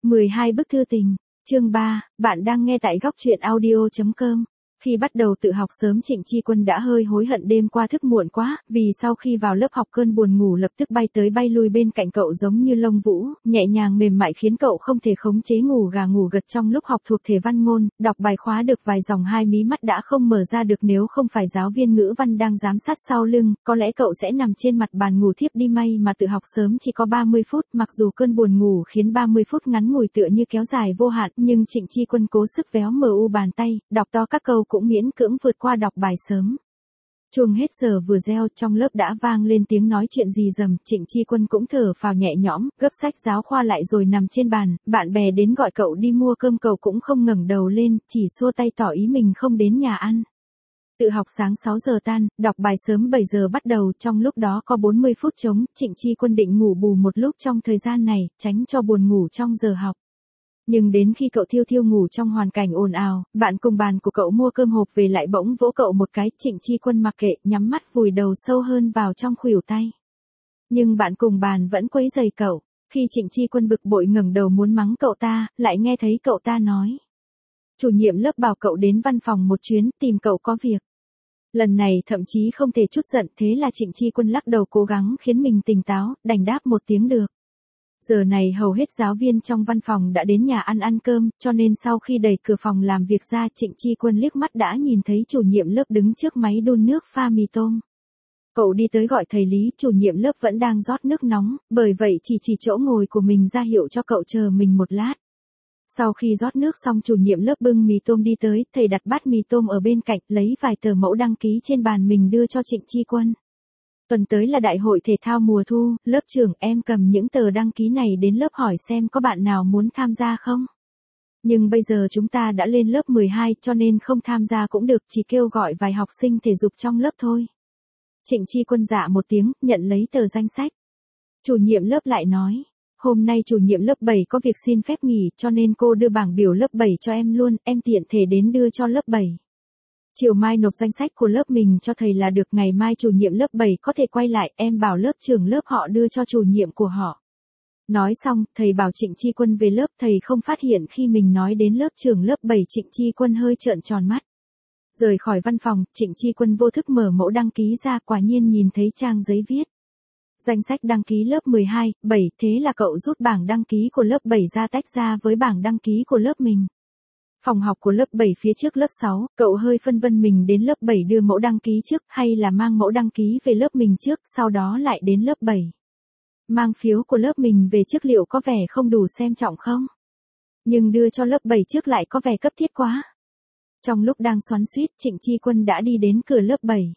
12 bức thư tình, chương 3, bạn đang nghe tại góc truyện audio.com. Khi bắt đầu tự học sớm Trịnh Chi Quân đã hơi hối hận đêm qua thức muộn quá, vì sau khi vào lớp học cơn buồn ngủ lập tức bay tới bay lui bên cạnh cậu giống như lông vũ, nhẹ nhàng mềm mại khiến cậu không thể khống chế ngủ gà ngủ gật trong lúc học thuộc thể văn ngôn, đọc bài khóa được vài dòng hai mí mắt đã không mở ra được nếu không phải giáo viên ngữ văn đang giám sát sau lưng, có lẽ cậu sẽ nằm trên mặt bàn ngủ thiếp đi may mà tự học sớm chỉ có 30 phút, mặc dù cơn buồn ngủ khiến 30 phút ngắn ngủi tựa như kéo dài vô hạn, nhưng Trịnh Chi Quân cố sức véo MU bàn tay, đọc to các câu cũng miễn cưỡng vượt qua đọc bài sớm. Chuông hết giờ vừa reo, trong lớp đã vang lên tiếng nói chuyện rì rầm, Trịnh Chi Quân cũng thở phào nhẹ nhõm, gấp sách giáo khoa lại rồi nằm trên bàn, bạn bè đến gọi cậu đi mua cơm cậu cũng không ngẩng đầu lên, chỉ xua tay tỏ ý mình không đến nhà ăn. Tự học sáng 6 giờ tan, đọc bài sớm 7 giờ bắt đầu, trong lúc đó có 40 phút trống, Trịnh Chi Quân định ngủ bù một lúc trong thời gian này, tránh cho buồn ngủ trong giờ học. Nhưng đến khi cậu thiêu thiêu ngủ trong hoàn cảnh ồn ào, bạn cùng bàn của cậu mua cơm hộp về lại bỗng vỗ cậu một cái, Trịnh Chi Quân mặc kệ, nhắm mắt vùi đầu sâu hơn vào trong khuỷu tay. Nhưng bạn cùng bàn vẫn quấy rầy cậu, khi Trịnh Chi Quân bực bội ngẩng đầu muốn mắng cậu ta, lại nghe thấy cậu ta nói. Chủ nhiệm lớp bảo cậu đến văn phòng một chuyến, tìm cậu có việc. Lần này thậm chí không thể chút giận, thế là Trịnh Chi Quân lắc đầu cố gắng khiến mình tỉnh táo, đành đáp một tiếng được. Giờ này hầu hết giáo viên trong văn phòng đã đến nhà ăn cơm, cho nên sau khi đẩy cửa phòng làm việc ra, Trịnh Chi Quân liếc mắt đã nhìn thấy chủ nhiệm lớp đứng trước máy đun nước pha mì tôm. Cậu đi tới gọi thầy Lý, chủ nhiệm lớp vẫn đang rót nước nóng, bởi vậy chỉ chỗ ngồi của mình ra hiệu cho cậu chờ mình một lát. Sau khi rót nước xong chủ nhiệm lớp bưng mì tôm đi tới, thầy đặt bát mì tôm ở bên cạnh, lấy vài tờ mẫu đăng ký trên bàn mình đưa cho Trịnh Chi Quân. Tuần tới là đại hội thể thao mùa thu, lớp trưởng em cầm những tờ đăng ký này đến lớp hỏi xem có bạn nào muốn tham gia không. Nhưng bây giờ chúng ta đã lên lớp 12 cho nên không tham gia cũng được, chỉ kêu gọi vài học sinh thể dục trong lớp thôi. Trịnh Chi Quân dạ một tiếng, nhận lấy tờ danh sách. Chủ nhiệm lớp lại nói, hôm nay chủ nhiệm lớp 7 có việc xin phép nghỉ cho nên cô đưa bảng biểu lớp 7 cho em luôn, em tiện thể đến đưa cho lớp 7. Chiều mai nộp danh sách của lớp mình cho thầy là được, ngày mai chủ nhiệm lớp 7 có thể quay lại, em bảo lớp trưởng lớp họ đưa cho chủ nhiệm của họ. Nói xong, thầy bảo Trịnh Chi Quân về lớp, thầy không phát hiện khi mình nói đến lớp trưởng lớp 7, Trịnh Chi Quân hơi trợn tròn mắt. Rời khỏi văn phòng, Trịnh Chi Quân vô thức mở mẫu đăng ký ra, quả nhiên nhìn thấy trang giấy viết. Danh sách đăng ký lớp 12, 7, thế là cậu rút bảng đăng ký của lớp 7 ra tách ra với bảng đăng ký của lớp mình. Phòng học của lớp 7 phía trước lớp 6, cậu hơi phân vân mình đến lớp 7 đưa mẫu đăng ký trước hay là mang mẫu đăng ký về lớp mình trước, sau đó lại đến lớp 7. Mang phiếu của lớp mình về trước liệu có vẻ không đủ xem trọng không? Nhưng đưa cho lớp 7 trước lại có vẻ cấp thiết quá. Trong lúc đang xoắn xuýt, Trịnh Chi Quân đã đi đến cửa lớp 7.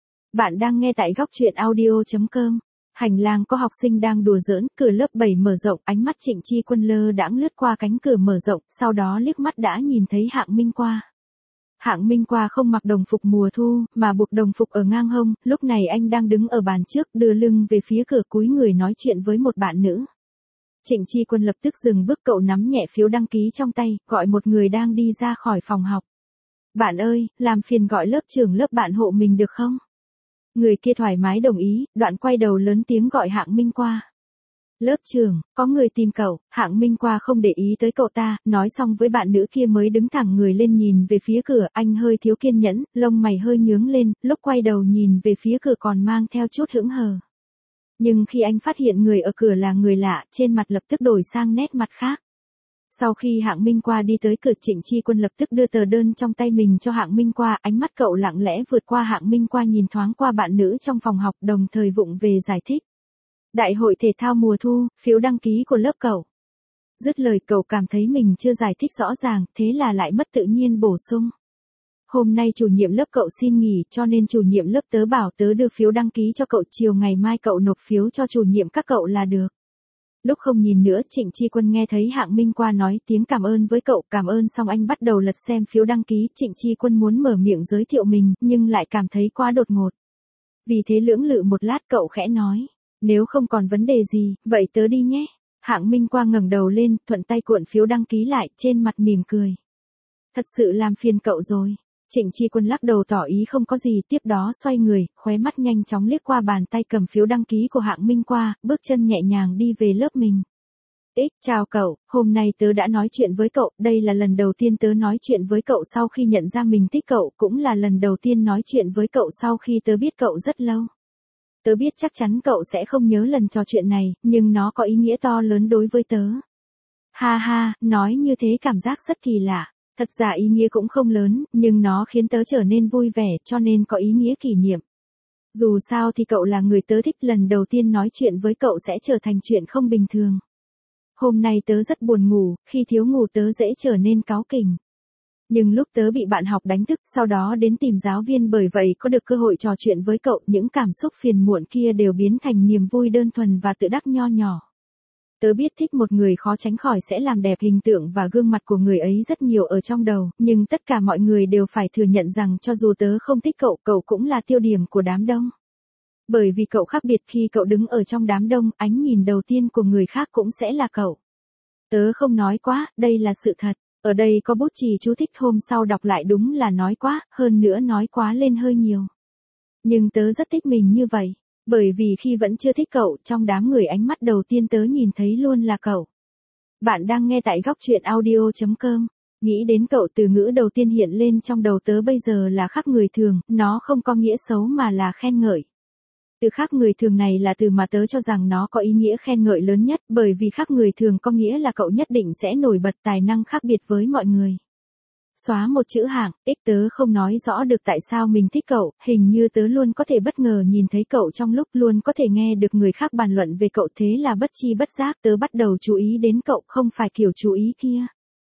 Bạn đang nghe tại góc truyện audio.com. Hành lang có học sinh đang đùa giỡn, cửa lớp 7 mở rộng, ánh mắt Trịnh Chi Quân lơ đãng lướt qua cánh cửa mở rộng, sau đó liếc mắt đã nhìn thấy Hạng Minh Qua. Hạng Minh Qua không mặc đồng phục mùa thu, mà buộc đồng phục ở ngang hông, lúc này anh đang đứng ở bàn trước, đưa lưng về phía cửa cúi người nói chuyện với một bạn nữ. Trịnh Chi Quân lập tức dừng bước, cậu nắm nhẹ phiếu đăng ký trong tay, gọi một người đang đi ra khỏi phòng học. Bạn ơi, làm phiền gọi lớp trưởng lớp bạn hộ mình được không? Người kia thoải mái đồng ý, đoạn quay đầu lớn tiếng gọi Hạng Minh Qua. Lớp trưởng, có người tìm cậu. Hạng Minh Qua không để ý tới cậu ta, nói xong với bạn nữ kia mới đứng thẳng người lên nhìn về phía cửa, anh hơi thiếu kiên nhẫn, lông mày hơi nhướng lên, lúc quay đầu nhìn về phía cửa còn mang theo chút hững hờ. Nhưng khi anh phát hiện người ở cửa là người lạ, trên mặt lập tức đổi sang nét mặt khác. Sau khi Hạng Minh Qua đi tới cửa, Trịnh Chi Quân lập tức đưa tờ đơn trong tay mình cho Hạng Minh Qua, ánh mắt cậu lặng lẽ vượt qua Hạng Minh Qua nhìn thoáng qua bạn nữ trong phòng học, đồng thời vụng về giải thích. Đại hội thể thao mùa thu, phiếu đăng ký của lớp cậu. Dứt lời cậu cảm thấy mình chưa giải thích rõ ràng, thế là lại mất tự nhiên bổ sung. Hôm nay chủ nhiệm lớp cậu xin nghỉ cho nên chủ nhiệm lớp tớ bảo tớ đưa phiếu đăng ký cho cậu, chiều ngày mai cậu nộp phiếu cho chủ nhiệm các cậu là được. Lúc không nhìn nữa, Trịnh Chi Quân nghe thấy Hạng Minh Qua nói tiếng cảm ơn với cậu, cảm ơn xong anh bắt đầu lật xem phiếu đăng ký, Trịnh Chi Quân muốn mở miệng giới thiệu mình, nhưng lại cảm thấy quá đột ngột. Vì thế lưỡng lự một lát cậu khẽ nói, nếu không còn vấn đề gì, vậy tớ đi nhé. Hạng Minh Qua ngẩng đầu lên, thuận tay cuộn phiếu đăng ký lại, trên mặt mỉm cười. Thật sự làm phiền cậu rồi. Trịnh Chi Quân lắc đầu tỏ ý không có gì, tiếp đó xoay người, khóe mắt nhanh chóng liếc qua bàn tay cầm phiếu đăng ký của Hạng Minh Qua, bước chân nhẹ nhàng đi về lớp mình. Chào cậu, hôm nay tớ đã nói chuyện với cậu, đây là lần đầu tiên tớ nói chuyện với cậu sau khi nhận ra mình thích cậu, cũng là lần đầu tiên nói chuyện với cậu sau khi tớ biết cậu rất lâu. Tớ biết chắc chắn cậu sẽ không nhớ lần trò chuyện này, nhưng nó có ý nghĩa to lớn đối với tớ. Ha ha, nói như thế cảm giác rất kỳ lạ. Thật ra ý nghĩa cũng không lớn, nhưng nó khiến tớ trở nên vui vẻ, cho nên có ý nghĩa kỷ niệm. Dù sao thì cậu là người tớ thích, lần đầu tiên nói chuyện với cậu sẽ trở thành chuyện không bình thường. Hôm nay tớ rất buồn ngủ, khi thiếu ngủ tớ dễ trở nên cáu kỉnh. Nhưng lúc tớ bị bạn học đánh thức, sau đó đến tìm giáo viên, bởi vậy có được cơ hội trò chuyện với cậu, những cảm xúc phiền muộn kia đều biến thành niềm vui đơn thuần và tự đắc nho nhỏ. Tớ biết thích một người khó tránh khỏi sẽ làm đẹp hình tượng và gương mặt của người ấy rất nhiều ở trong đầu, nhưng tất cả mọi người đều phải thừa nhận rằng cho dù tớ không thích cậu, cậu cũng là tiêu điểm của đám đông. Bởi vì cậu khác biệt, khi cậu đứng ở trong đám đông, ánh nhìn đầu tiên của người khác cũng sẽ là cậu. Tớ không nói quá, đây là sự thật. Ở đây có bút chì chú thích, hôm sau đọc lại đúng là nói quá, hơn nữa nói quá lên hơi nhiều. Nhưng tớ rất thích mình như vậy. Bởi vì khi vẫn chưa thích cậu, trong đám người ánh mắt đầu tiên tớ nhìn thấy luôn là cậu. Bạn đang nghe tại góc chuyện audio.com. Nghĩ đến cậu, từ ngữ đầu tiên hiện lên trong đầu tớ bây giờ là khác người thường, nó không có nghĩa xấu mà là khen ngợi. Từ khác người thường này là từ mà tớ cho rằng nó có ý nghĩa khen ngợi lớn nhất, bởi vì khác người thường có nghĩa là cậu nhất định sẽ nổi bật tài năng khác biệt với mọi người. Xóa một chữ hạng, tớ không nói rõ được tại sao mình thích cậu, hình như tớ luôn có thể bất ngờ nhìn thấy cậu trong lúc luôn có thể nghe được người khác bàn luận về cậu, thế là bất chi bất giác tớ bắt đầu chú ý đến cậu, không phải kiểu chú ý kia.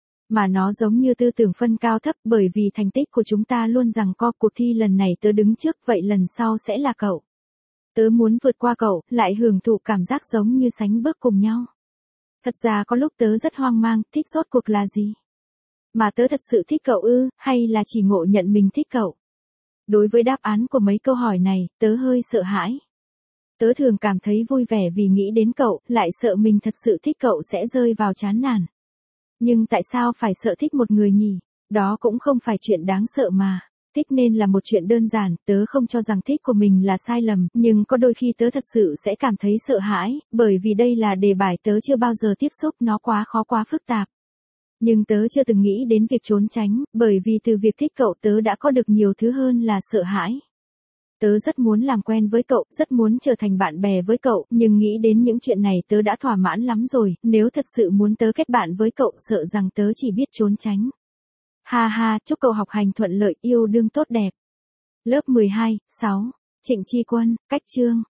Mà nó giống như tư tưởng phân cao thấp, bởi vì thành tích của chúng ta luôn rằng co, cuộc thi lần này tớ đứng trước, vậy lần sau sẽ là cậu. Tớ muốn vượt qua cậu, lại hưởng thụ cảm giác giống như sánh bước cùng nhau. Thật ra có lúc tớ rất hoang mang, thích rốt cuộc là gì? Mà tớ thật sự thích cậu ư, hay là chỉ ngộ nhận mình thích cậu? Đối với đáp án của mấy câu hỏi này, tớ hơi sợ hãi. Tớ thường cảm thấy vui vẻ vì nghĩ đến cậu, lại sợ mình thật sự thích cậu sẽ rơi vào chán nản. Nhưng tại sao phải sợ thích một người nhỉ? Đó cũng không phải chuyện đáng sợ mà. Thích nên là một chuyện đơn giản, tớ không cho rằng thích của mình là sai lầm, nhưng có đôi khi tớ thật sự sẽ cảm thấy sợ hãi, bởi vì đây là đề bài tớ chưa bao giờ tiếp xúc, nó quá khó, quá phức tạp. Nhưng tớ chưa từng nghĩ đến việc trốn tránh, bởi vì từ việc thích cậu tớ đã có được nhiều thứ hơn là sợ hãi. Tớ rất muốn làm quen với cậu, rất muốn trở thành bạn bè với cậu, nhưng nghĩ đến những chuyện này tớ đã thỏa mãn lắm rồi, nếu thật sự muốn tớ kết bạn với cậu sợ rằng tớ chỉ biết trốn tránh. Ha ha, chúc cậu học hành thuận lợi, yêu đương tốt đẹp. Lớp 12, 6. Trịnh Chi Quân, Cách Chương.